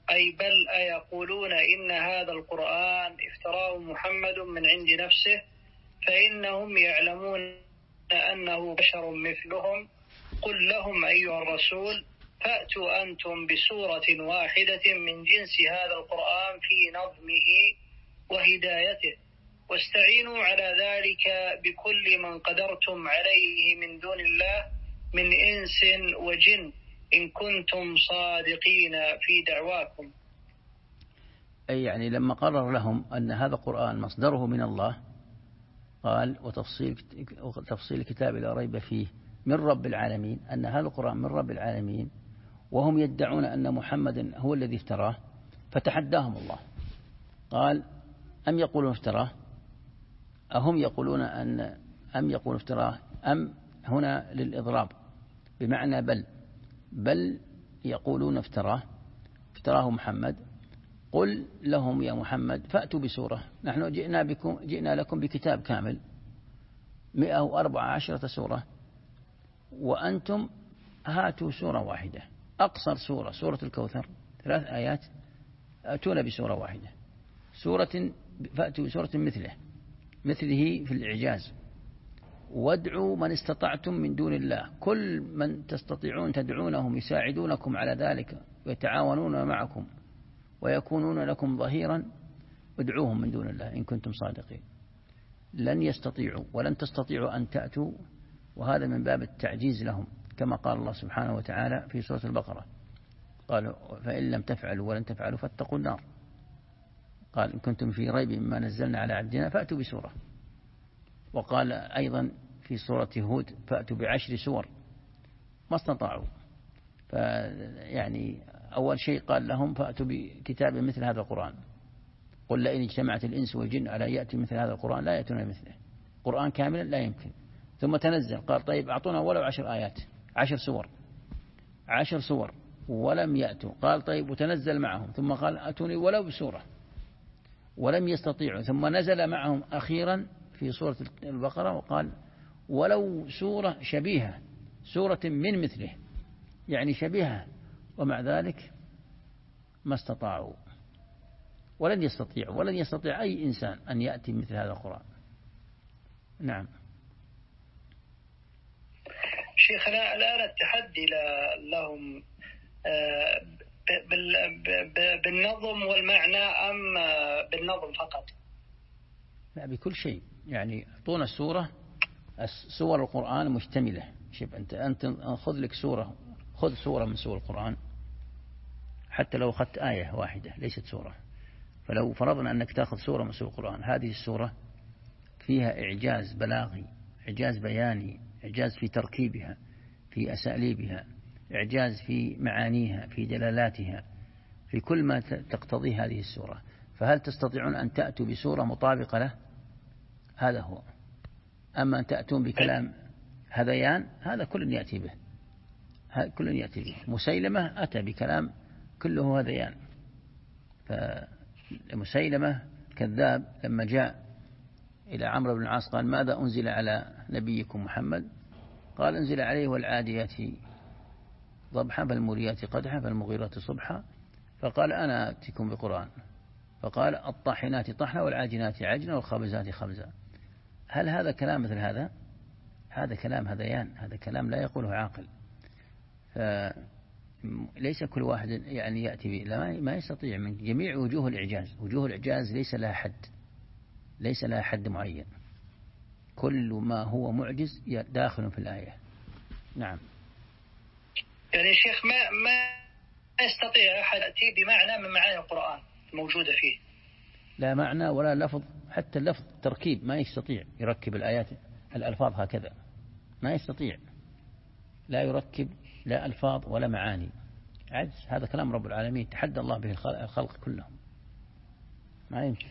أي بل أيقولون إن هذا القرآن افتراه محمد من عند نفسه، فإنهم يعلمون أنه بشر مثلهم. قل لهم أيها الرسول فأتوا أنتم بسورة واحدة من جنس هذا القرآن في نظمه وهدايته، واستعينوا على ذلك بكل من قدرتم عليه من دون الله من إنس وجن إن كنتم صادقين في دعواكم. أي يعني لما قرر لهم أن هذا القرآن مصدره من الله، قال وتفصيل الكتاب لا ريب فيه من رب العالمين، أن هذا القرآن من رب العالمين، وهم يدعون أن محمدا هو الذي افتراه، فتحداهم الله قال أم يقولون افتراه، أهم يقولون أم يقولون افتراه، أم هنا للإضراب بمعنى بل يقولون افتراه محمد. قل لهم يا محمد فأتوا بسورة، نحن جئنا لكم بكتاب كامل 114 سورة، وأنتم هاتوا سورة واحدة، أقصر سورة الكوثر 3 آيات، أتونا بسورة واحدة، فأتوا بسورة مثله في الإعجاز، وادعوا من استطعتم من دون الله، كل من تستطيعون تدعونهم يساعدونكم على ذلك ويتعاونون معكم ويكونون لكم ظهيرا، ادعوهم من دون الله إن كنتم صادقين. لن يستطيعوا ولن تستطيعوا أن تأتوا، وهذا من باب التعجيز لهم، كما قال الله سبحانه وتعالى في سورة البقرة قالوا فإن لم تفعلوا ولن تفعلوا فاتقوا النار. قال إن كنتم في ريب مما نزلنا على عبدنا فأتوا بسورة. وقال أيضا في سورة هود فأتوا ب10 سور، ما استطاعوا. يعني أول شيء قال لهم فأتوا بكتاب مثل هذا القرآن، قل لئن اجتمعت الإنس والجن على يأتي مثل هذا القرآن لا يأتون مثله، قرآن كاملا لا يمكن. ثم تنزل قال طيب أعطونا ولو 10 آيات، 10 سور ولم يأتوا. قال طيب وتنزل معهم، ثم قال أتوني ولو بسورة، ولم يستطيعوا. ثم نزل معهم أخيرا في سورة البقرة وقال ولو سورة شبيهة، سورة من مثله، يعني شبيهة، ومع ذلك ما استطاعوا ولن يستطيع أي إنسان أن يأتي مثل هذا القرآن. نعم. شيخنا الآن التحدي لهم بالنظم والمعنى أم بالنظم فقط؟ لا، بكل شيء. يعني أعطونا سور القرآن مشتملة. شوف أنت خذ لك خذ سورة من سور القرآن، حتى لو أخذت آية واحدة ليست سورة، فلو فرضنا أنك تأخذ سورة من سور القرآن، هذه السورة فيها إعجاز بلاغي، إعجاز بياني، إعجاز في تركيبها، في أساليبها، إعجاز في معانيها، في دلالاتها، في كل ما تقتضيه هذه السورة. فهل تستطيعون أن تأتوا بسورة مطابقة له؟ هذا هو. أما أن تأتون بكلام هذيان، هذا كل يأتي به، مسيلمة أتى بكلام كله هذيان. فمسيلمة كذاب لما جاء إلى عمرو بن العاص قال ماذا أنزل على نبيكم محمد؟ قال أنزل عليه والعاديات ضبحا فالموريات قدحا فالمغيرات صبحا. فقال أنا أتيكم بقرآن، فقال الطاحنات طحنا والعاجنات عجنا والخابزات خبزا. هل هذا كلام مثل هذا؟ هذا كلام هذيان، هذا كلام لا يقوله عاقل. فليس كل واحد يعني يأتي به، ما يستطيع. من جميع وجوه الإعجاز ليس لها حد معين، كل ما هو معجز داخل في الآية. نعم. يعني شيخ ما يستطيع أحد يأتي بمعنى من معاني القرآن موجودة فيه، لا معنى ولا لفظ، حتى اللفظ تركيب ما يستطيع يركب الألفاظ هكذا، ما يستطيع، لا يركب لا ألفاظ ولا معاني، عجز. هذا كلام رب العالمين تحدى الله به الخلق كلهم، ما يمكن.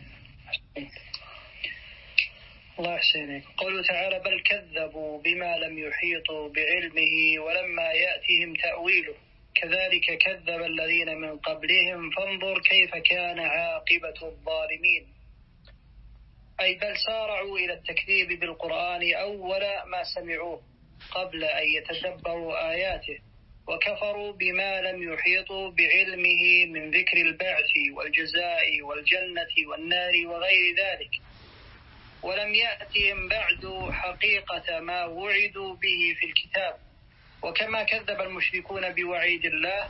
الله يحسنك. قوله تعالى بل كذبوا بما لم يحيطوا بعلمه ولما يأتهم تأويله كذلك كذب الذين من قبلهم فانظر كيف كان عاقبة الظالمين. أي بل سارعوا إلى التكذيب بالقرآن أول ما سمعوه قبل أن يتدبروا آياته، وكفروا بما لم يحيطوا بعلمه من ذكر البعث والجزاء والجنة والنار وغير ذلك، ولم يأتهم بعد حقيقة ما وعدوا به في الكتاب. وكما كذب المشركون بوعيد الله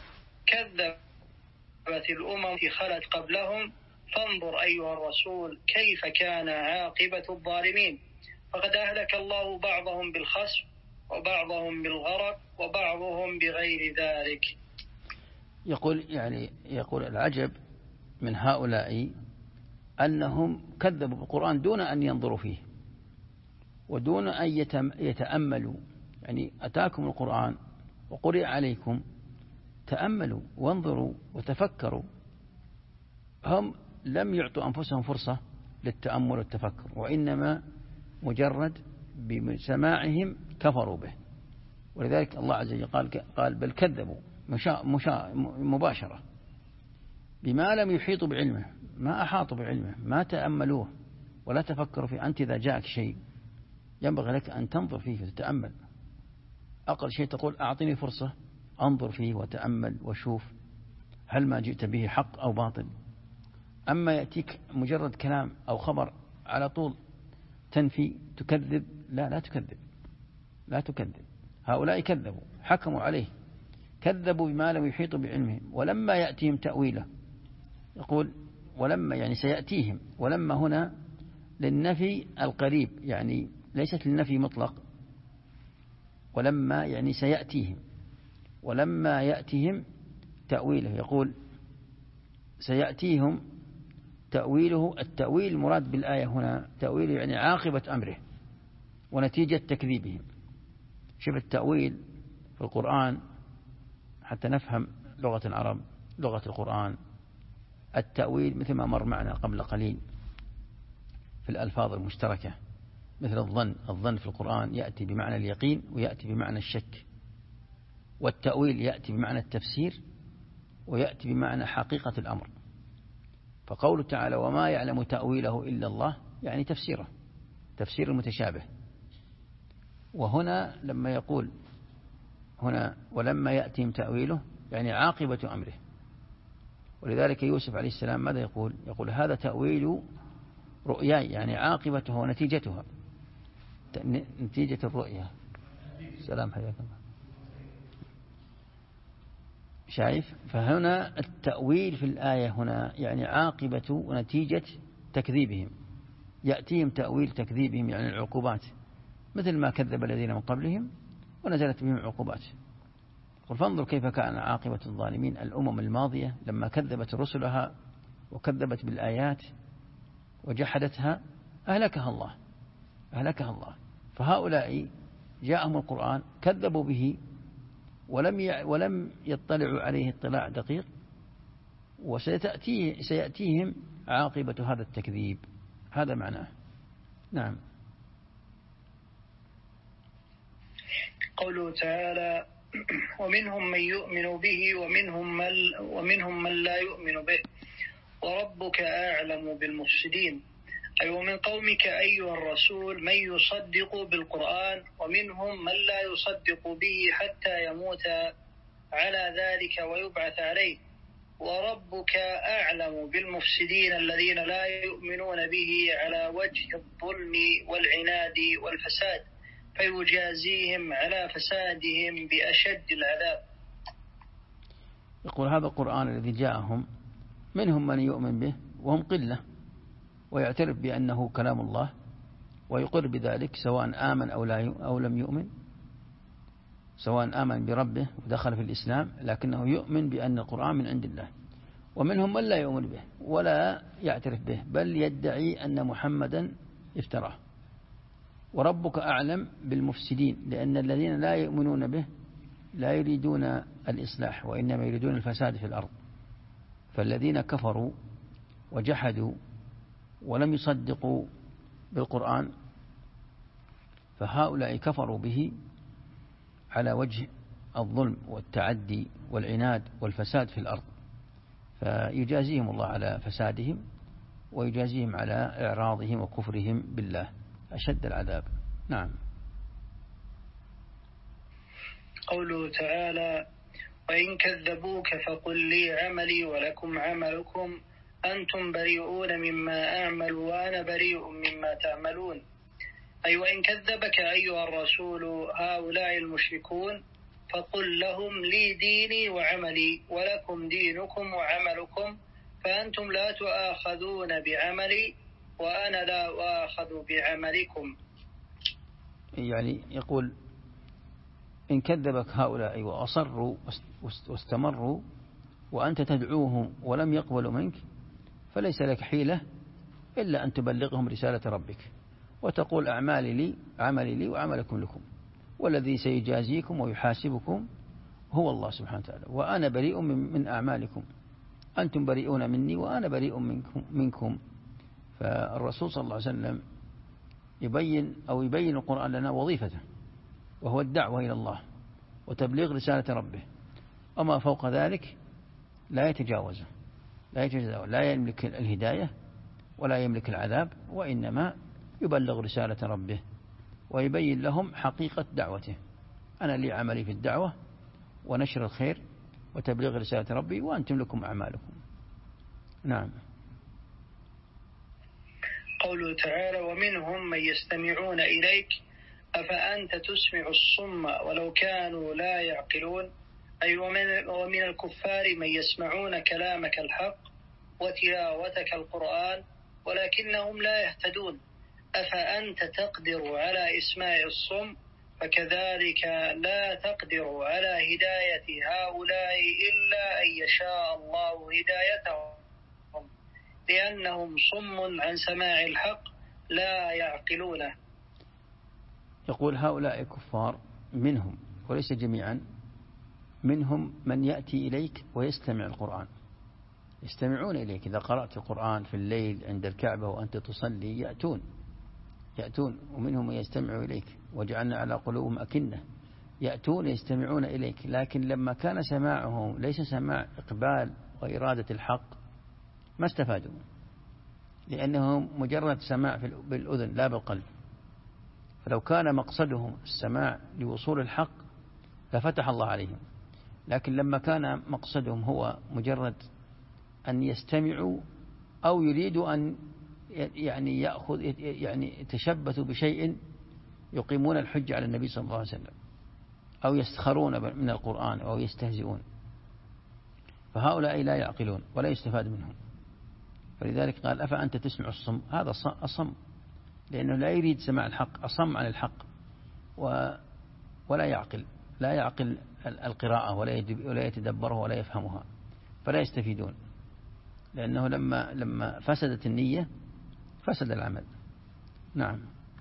كذبت الأمم التي خلت قبلهم، فانظر أيها الرسول كيف كان عاقبة الظالمين. فقد أهلك الله بعضهم بالخسف وبعضهم بالغرق وبعضهم بغير ذلك. يقول العجب من هؤلاء أنهم كذبوا بالقرآن دون أن ينظروا فيه ودون أن يتأملوا. يعني أتاكم القرآن وقرئ عليكم، تأملوا وانظروا وتفكروا. هم لم يعطوا أنفسهم فرصة للتأمل والتفكر، وإنما مجرد بسماعهم كفروا به. ولذلك الله عز وجل قال بل كذبوا مباشرة بما لم يحيطوا بعلمه، ما أحاطوا بعلمه، ما تأملوه ولا تفكروا فيه. أنت إذا جاءك شيء ينبغي لك أن تنظر فيه وتتأمل. أقل شيء تقول أعطني فرصة أنظر فيه وتأمل وشوف هل ما جئت به حق أو باطل. أما يأتيك مجرد كلام أو خبر على طول تنفي تكذب، لا تكذب. هؤلاء كذبوا، حكموا عليه، كذبوا بما لم يحيطوا بعلمهم ولما يأتيهم تأويله. يقول ولما يعني سيأتيهم، ولما هنا للنفي القريب، يعني ليست للنفي مطلق. ولما يعني سيأتيهم، ولما يأتيهم تأويله. يقول سيأتيهم تأويله. التأويل المراد بالآية هنا تأويله يعني عاقبة أمره ونتيجة تكذيبهم. شوف التأويل في القرآن حتى نفهم لغة العرب، لغة القرآن. التأويل مثل ما مر معنا قبل قليل في الألفاظ المشتركة، مثل الظن في القرآن يأتي بمعنى اليقين ويأتي بمعنى الشك، والتأويل يأتي بمعنى التفسير ويأتي بمعنى حقيقة الأمر. فقوله تعالى وما يعلم تأويله إلا الله، يعني تفسير المتشابه. وهنا لما يقول هنا ولما يأتيهم تأويله يعني عاقبة أمره. ولذلك يوسف عليه السلام ماذا يقول؟ يقول هذا تأويل رؤياي، يعني عاقبتها ونتيجتها، نتيجة الرؤيا. سلام حياك الله. شايف؟ فهنا التأويل في الآية هنا يعني عاقبة ونتيجة تكذيبهم. يأتيهم تأويل تكذيبهم يعني العقوبات، مثل ما كذب الذين من قبلهم ونزلت بهم عقوبات. قل فانظر كيف كان عاقبة الظالمين. الأمم الماضية لما كذبت رسلها وكذبت بالآيات وجحدتها أهلكها الله. فهؤلاء جاءهم القرآن كذبوا به ولم يطلعوا عليه اطلاع دقيق، وسيأتيهم عاقبة هذا التكذيب. هذا معناه. نعم. قوله تعالى ومنهم من يؤمن به ومنهم من لا يؤمن به وربك أعلم بالمفسدين. أي ومن قومك أيها الرسول من يصدق بالقرآن ومنهم من لا يصدق به حتى يموت على ذلك ويبعث عليه. وربك أعلم بالمفسدين الذين لا يؤمنون به على وجه الظلم والعناد والفساد فيجازيهم على فسادهم بأشد العذاب. يقول هذا القرآن الذي جاءهم منهم من يؤمن به وهم قلة، ويعترف بأنه كلام الله ويقر بذلك سواء آمن أو لم يؤمن، سواء آمن بربه ودخل في الإسلام لكنه يؤمن بأن القرآن من عند الله. ومنهم من لا يؤمن به ولا يعترف به بل يدعي أن محمدا افتراه. وربك أعلم بالمفسدين، لأن الذين لا يؤمنون به لا يريدون الإصلاح وإنما يريدون الفساد في الأرض. فالذين كفروا وجحدوا ولم يصدقوا بالقرآن فهؤلاء كفروا به على وجه الظلم والتعدي والعناد والفساد في الأرض، فيجازيهم الله على فسادهم ويجازيهم على إعراضهم وكفرهم بالله أشد العذاب. نعم. قوله تعالى وإن كذبوك فقل لي عملي ولكم عملكم أنتم بريئون مما أعمل وأنا بريء مما تعملون. أي وإن كذبك أيها الرسول هؤلاء المشركون فقل لهم لي ديني وعملي ولكم دينكم وعملكم، فأنتم لا تؤاخذون بعملي وأنا لا أؤاخذ بعملكم. يعني يقول إن كذبك هؤلاء وأصروا واستمروا وأنت تدعوهم ولم يقبلوا منك فليس لك حيلة إلا أن تبلغهم رسالة ربك وتقول عملي لي وعملكم لكم، والذي سيجازيكم ويحاسبكم هو الله سبحانه وتعالى، وأنا بريء من أعمالكم، أنتم بريئون مني وأنا بريء منكم. فالرسول صلى الله عليه وسلم يبين القرآن لنا وظيفته، وهو الدعوة إلى الله وتبليغ رسالة ربه، أما فوق ذلك لا يتجاوزه، لا يملك الهداية ولا يملك العذاب، وإنما يبلغ رسالة ربه ويبين لهم حقيقة دعوته. أنا لي عملي في الدعوة ونشر الخير وتبليغ رسالة ربي، وأنتم لكم أعمالكم. نعم. قوله تعالى ومنهم من يستمعون إليك أفأنت تسمع الصم ولو كانوا لا يعقلون. أي ومن الكفار من يسمعون كلامك الحق وتلاوتك القرآن ولكنهم لا يهتدون. أفأنت تقدر على إسماع الصم فكذلك لا تقدر على هداية هؤلاء إلا أن يشاء الله هدايتهم لأنهم صم عن سماع الحق لا يعقلونه. يقول هؤلاء كفار منهم وليس جميعا، منهم من يأتي إليك ويستمع القرآن، يستمعون إليك إذا قرأت القرآن في الليل عند الكعبة وأنت تصلي يأتون ومنهم من يستمع إليك وجعلنا على قلوبهم أكنة، يأتون يستمعون إليك، لكن لما كان سماعهم ليس سماع إقبال وإرادة الحق ما استفادوا، لأنهم مجرد سماع بالأذن لا بالقلب. فلو كان مقصدهم السماع لوصول الحق لفتح الله عليهم، لكن لما كان مقصدهم هو مجرد أن يستمعوا أو يريدوا أن يتشبثوا بشيء يقيمون الحجة على النبي صلى الله عليه وسلم أو يسخرون من القرآن أو يستهزئون، فهؤلاء لا يعقلون ولا يستفاد منهم. فلذلك قال أفأنت تسمع الصم، هذا أصم لأنه لا يريد سماع الحق، أصم عن الحق ولا يعقل القراءة ولا يتدبرها ولا يفهمها، فلا يستفيدون، لأنه لما فسدت النية فسد العمل. نعم.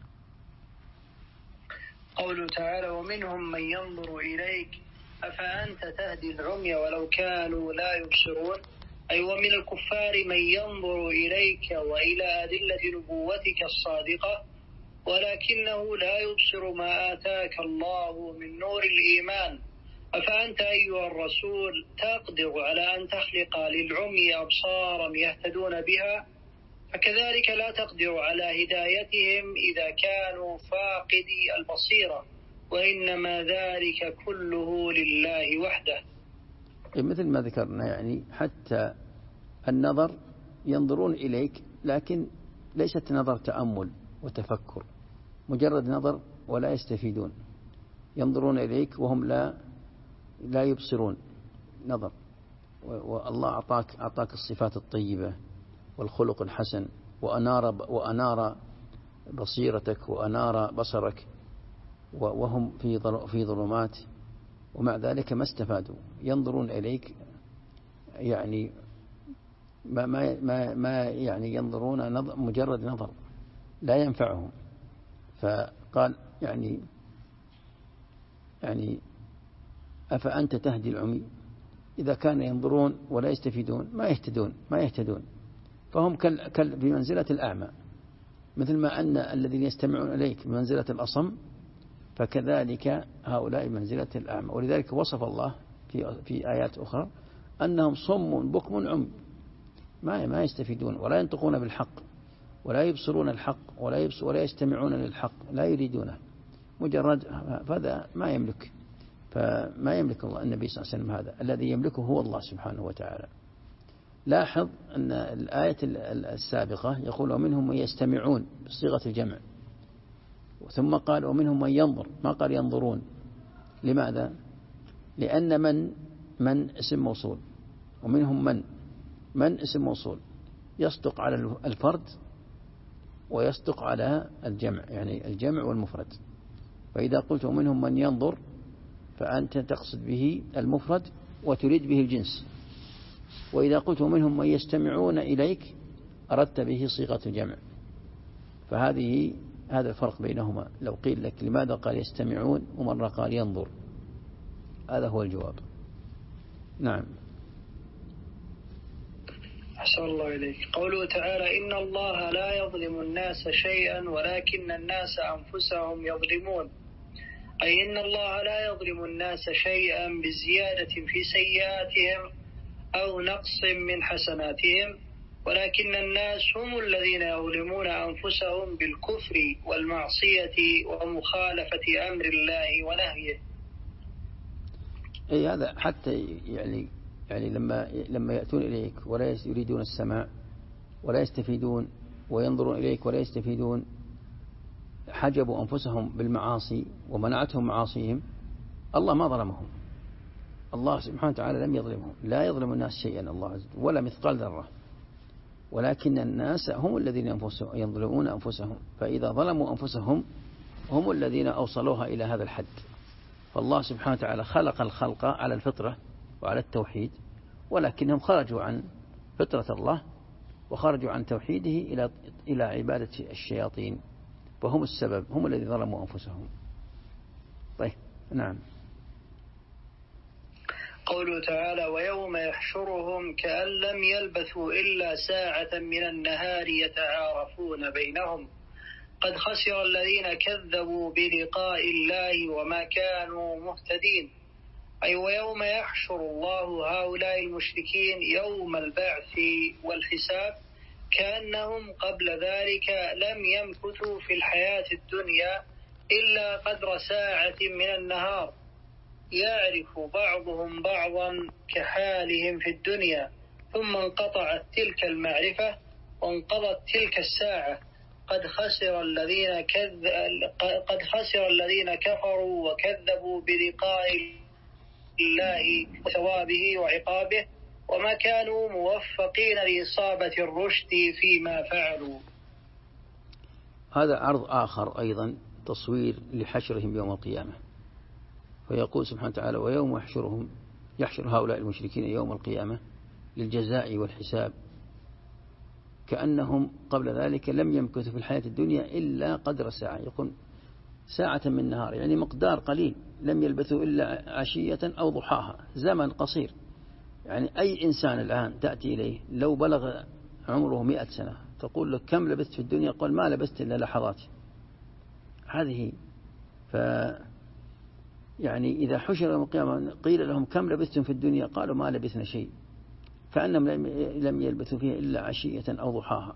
قوله تعالى ومنهم من ينظر إليك أفأنت تهدي العمي ولو كانوا لا يبصرون. أي ومن الكفار من ينظر إليك وإلى أدلة نبوتك الصادقة ولكنه لا يبصر ما آتاك الله من نور الإيمان. أفأنت أيها الرسول تقدر على أن تخلق للعمي أبصارا يهتدون بها، فكذلك لا تقدر على هدايتهم إذا كانوا فاقدي البصيرة، وإنما ذلك كله لله وحده. مثل ما ذكرنا يعني حتى النظر ينظرون إليك لكن ليست نظر تأمل وتفكر، مجرد نظر ولا يستفيدون، ينظرون إليك وهم لا يبصرون نظر. والله أعطاك الصفات الطيبة والخلق الحسن وأنار بصيرتك وأنار بصرك وهم في ظلمات، ومع ذلك ما استفادوا، ينظرون إليك يعني ما يعني ينظرون مجرد نظر لا ينفعهم. فقال يعني أفأنت تهدي العمي، إذا كان ينظرون ولا يستفيدون ما يهتدون، فهم بمنزلة الأعمى، مثل ما أن الذين يستمعون إليك بمنزلة الأصم فكذلك هؤلاء بمنزلة الأعمى. ولذلك وصف الله في آيات أخرى أنهم صم بكم عمي، ما يستفيدون ولا ينطقون بالحق ولا يبصرون الحق ولا يستمعون للحق، لا يريدونه، مجرد هذا ما يملك. فما يملك الله النبي صلى الله عليه وسلم هذا، الذي يملكه هو الله سبحانه وتعالى. لاحظ أن الآية السابقة يقول ومنهم من يستمعون بصيغة الجمع، ثم قال ومنهم من ينظر، ما قال ينظرون. لماذا؟ لأن من اسم موصول، ومنهم من اسم موصول يصدق على الفرد ويصدق على الجمع، يعني الجمع والمفرد. فإذا قلت ومنهم من ينظر فأنت تقصد به المفرد وتريد به الجنس، وإذا قلت ومنهم من يستمعون إليك أردت به صيغة الجمع. هذا الفرق بينهما. لو قيل لك لماذا قال يستمعون ومرة قال ينظر، هذا هو الجواب. نعم. أحسن الله إليك. قوله تعالى إن الله لا يظلم الناس شيئا ولكن الناس أنفسهم يظلمون، أي إن الله لا يظلم الناس شيئا بزيادة في سيئاتهم أو نقص من حسناتهم، ولكن الناس هم الذين يظلمون أنفسهم بالكفر والمعصية ومخالفة أمر الله ونهيه. أي هذا حتى يعني لما يأتون إليك ولا يريدون السماع ولا يستفيدون، وينظرون إليك ولا يستفيدون، حجبوا أنفسهم بالمعاصي ومنعتهم معاصيهم، الله ما ظلمهم. الله سبحانه وتعالى لم يظلمهم، لا يظلم الناس شيئا الله عز وجل ولا مثقال ذرة، ولكن الناس هم الذين يظلمون أنفسهم. فإذا ظلموا أنفسهم هم الذين أوصلوها إلى هذا الحد. فالله سبحانه وتعالى خلق الخلق على الفطرة وعلى التوحيد، ولكنهم خرجوا عن فطرة الله وخرجوا عن توحيده إلى عبادة الشياطين، وهم السبب، هم الذين ظلموا أنفسهم. طيب نعم. قوله تعالى ويوم يحشرهم كأن لم يلبثوا إلا ساعة من النهار يتعارفون بينهم قد خسر الذين كذبوا بلقاء الله وما كانوا مهتدين. أي ويوم يحشر الله هؤلاء المشركين يوم البعث والحساب كأنهم قبل ذلك لم يمكثوا في الحياة الدنيا إلا قدر ساعة من النهار، يعرف بعضهم بعضا كحالهم في الدنيا، ثم انقطعت تلك المعرفة وانقضت تلك الساعة. قد خسر الذين كفروا وكذبوا بلقاء الله وثوابه وعقابه وما كانوا موفقين لإصابة الرشد فيما فعلوا. هذا عرض آخر أيضا تصوير لحشرهم يوم القيامة. فيقول سبحانه وتعالى ويوم يحشر هؤلاء المشركين يوم القيامة للجزاء والحساب كأنهم قبل ذلك لم يمكثوا في الحياة الدنيا إلا قدر ساعة، يقول ساعة من نهار، يعني مقدار قليل، لم يلبثوا إلا عشية أو ضحاها، زمن قصير. يعني أي إنسان الآن تأتي إليه لو بلغ عمره 100 سنة تقول له كم لبثت في الدنيا؟ قال ما لبثت إلا لحظات. هذه يعني إذا حشر يوم القيامة قيل لهم كم لبثتم في الدنيا؟ قالوا ما لبثنا شيء، كأنهم لم يلبثوا فيها إلا عشية أو ضحاها.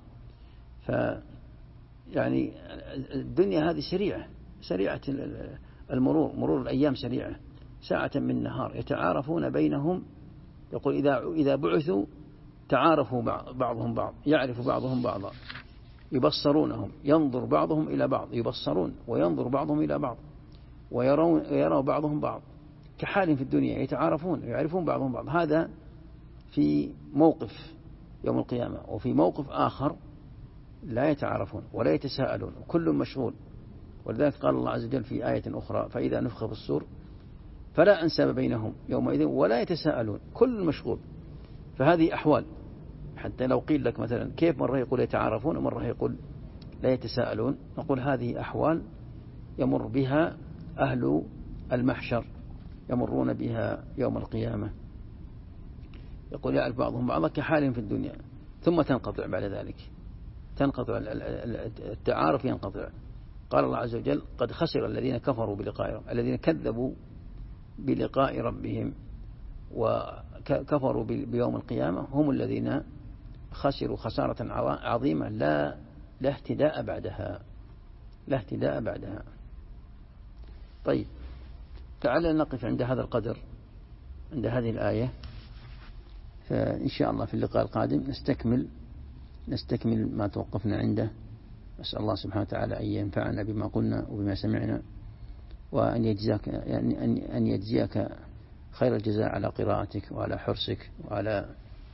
يعني الدنيا هذه سريعة المرور، مرور الأيام سريعة، ساعة من نهار يتعارفون بينهم. يقول إذا بعثوا تعارفوا بعضهم بعض، يعرف بعضهم بعضا، يبصرونهم، ينظر بعضهم إلى بعض، يبصرون وينظر بعضهم إلى بعض، ويروا بعضهم بعض كحال في الدنيا، يتعارفون ويعرفون بعضهم بعض. هذا في موقف يوم القيامة، وفي موقف آخر لا يتعارفون ولا يتساءلون وكل مشغول. ولذلك قال الله عز وجل في آية أخرى فإذا نفخ في الصور فلا أنساب بينهم يومئذ ولا يتساءلون، كل مشغول. فهذه أحوال، حتى لو قيل لك مثلا كيف مرة يقول يتعارفون ومرة يقول لا يتساءلون، نقول هذه أحوال يمر بها أهل المحشر، يمرون بها يوم القيامة. يقول يعرف بعضهم بعضا كحالهم في الدنيا، ثم تنقطع بعد ذلك، تنقطع التعارف، ينقطع. قال الله عز وجل قد خسر الذين كفروا بلقاء ربهم، الذين كذبوا بلقاء ربهم وكفروا بيوم القيامة هم الذين خسروا خسارة عظيمة لا اهتداء بعدها، لا اهتداء بعدها. طيب تعالى نقف عند هذا القدر، عند هذه الآية، فإن شاء الله في اللقاء القادم نستكمل ما توقفنا عنده. أسأل الله سبحانه وتعالى أن ينفعنا بما قلنا وبما سمعنا، وأن يجزاك أن يجزيك خير الجزاء على قراءتك وعلى حرصك وعلى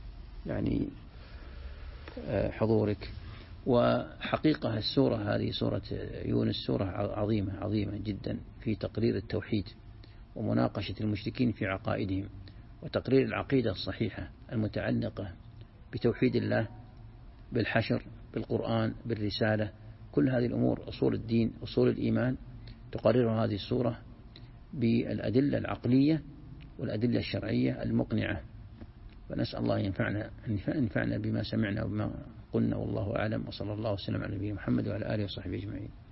حضورك. وحقيقة السورة هذه سورة يونس سورة عظيمة جدا في تقرير التوحيد ومناقشة المشركين في عقائدهم، وتقرير العقيدة الصحيحة المتعلقة بتوحيد الله، بالحشر، بالقرآن، بالرسالة. كل هذه الأمور أصول الدين، أصول الإيمان، تقررها هذه السورة بالأدلة العقلية والأدلة الشرعية المقنعة. فنسأل الله ينفعنا بما سمعنا وبما قلنا، والله أعلم، وصلى الله وسلم على نبينا محمد وعلى آله وصحبه أجمعين.